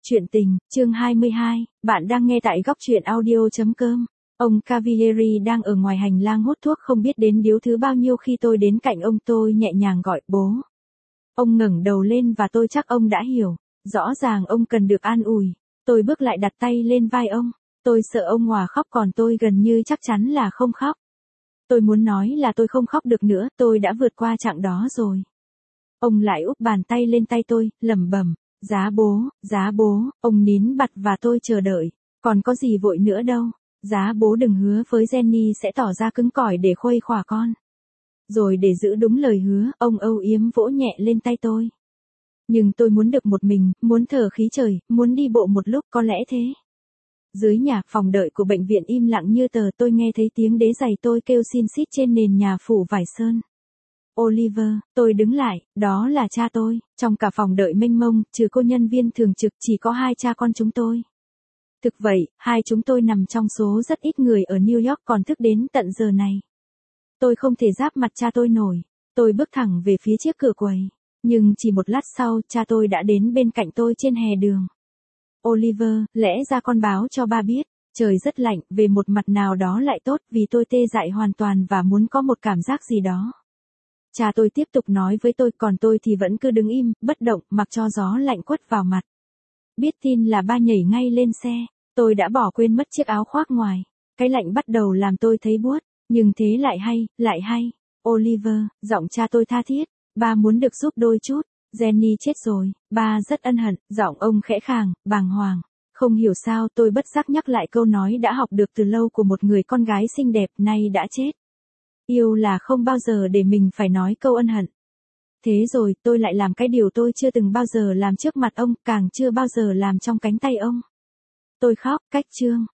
Chuyện tình, chương 22, bạn đang nghe tại góc truyện audio.com. Ông Cavalieri đang ở ngoài hành lang hút thuốc không biết đến điếu thứ bao nhiêu khi tôi đến cạnh ông tôi nhẹ nhàng gọi bố. Ông ngẩng đầu lên và tôi chắc ông đã hiểu. Rõ ràng ông cần được an ủi. Tôi bước lại đặt tay lên vai ông. Tôi sợ ông òa khóc còn tôi gần như chắc chắn là không khóc. Tôi muốn nói là tôi không khóc được nữa, tôi đã vượt qua chặng đó rồi. Ông lại úp bàn tay lên tay tôi, lẩm bẩm. Giá bố, ông nín bặt và tôi chờ đợi, còn có gì vội nữa đâu, giá bố đừng hứa với Jenny sẽ tỏ ra cứng cỏi để khuây khỏa con. Rồi để giữ đúng lời hứa, ông âu yếm vỗ nhẹ lên tay tôi. Nhưng tôi muốn được một mình, muốn thở khí trời, muốn đi bộ một lúc có lẽ thế. Dưới nhà phòng đợi của bệnh viện im lặng như tờ tôi nghe thấy tiếng đế giày tôi kêu xin xít trên nền nhà phủ vải sơn. Oliver, tôi đứng lại, đó là cha tôi, trong cả phòng đợi mênh mông, trừ cô nhân viên thường trực chỉ có hai cha con chúng tôi. Thực vậy, hai chúng tôi nằm trong số rất ít người ở New York còn thức đến tận giờ này. Tôi không thể giáp mặt cha tôi nổi, tôi bước thẳng về phía chiếc cửa quầy, nhưng chỉ một lát sau cha tôi đã đến bên cạnh tôi trên hè đường. Oliver, lẽ ra con báo cho ba biết, trời rất lạnh, về một mặt nào đó lại tốt vì tôi tê dại hoàn toàn và muốn có một cảm giác gì đó. Cha tôi tiếp tục nói với tôi còn tôi thì vẫn cứ đứng im, bất động, mặc cho gió lạnh quất vào mặt. Biết tin là ba nhảy ngay lên xe, tôi đã bỏ quên mất chiếc áo khoác ngoài. Cái lạnh bắt đầu làm tôi thấy buốt, nhưng thế lại hay. Oliver, giọng cha tôi tha thiết, ba muốn được giúp đôi chút. Jenny chết rồi, ba rất ân hận, giọng ông khẽ khàng, bàng hoàng. Không hiểu sao tôi bất giác nhắc lại câu nói đã học được từ lâu của một người con gái xinh đẹp nay đã chết. Yêu là không bao giờ để mình phải nói câu ân hận. Thế rồi tôi lại làm cái điều tôi chưa từng bao giờ làm trước mặt ông, càng chưa bao giờ làm trong cánh tay ông. Tôi khóc, cách chương.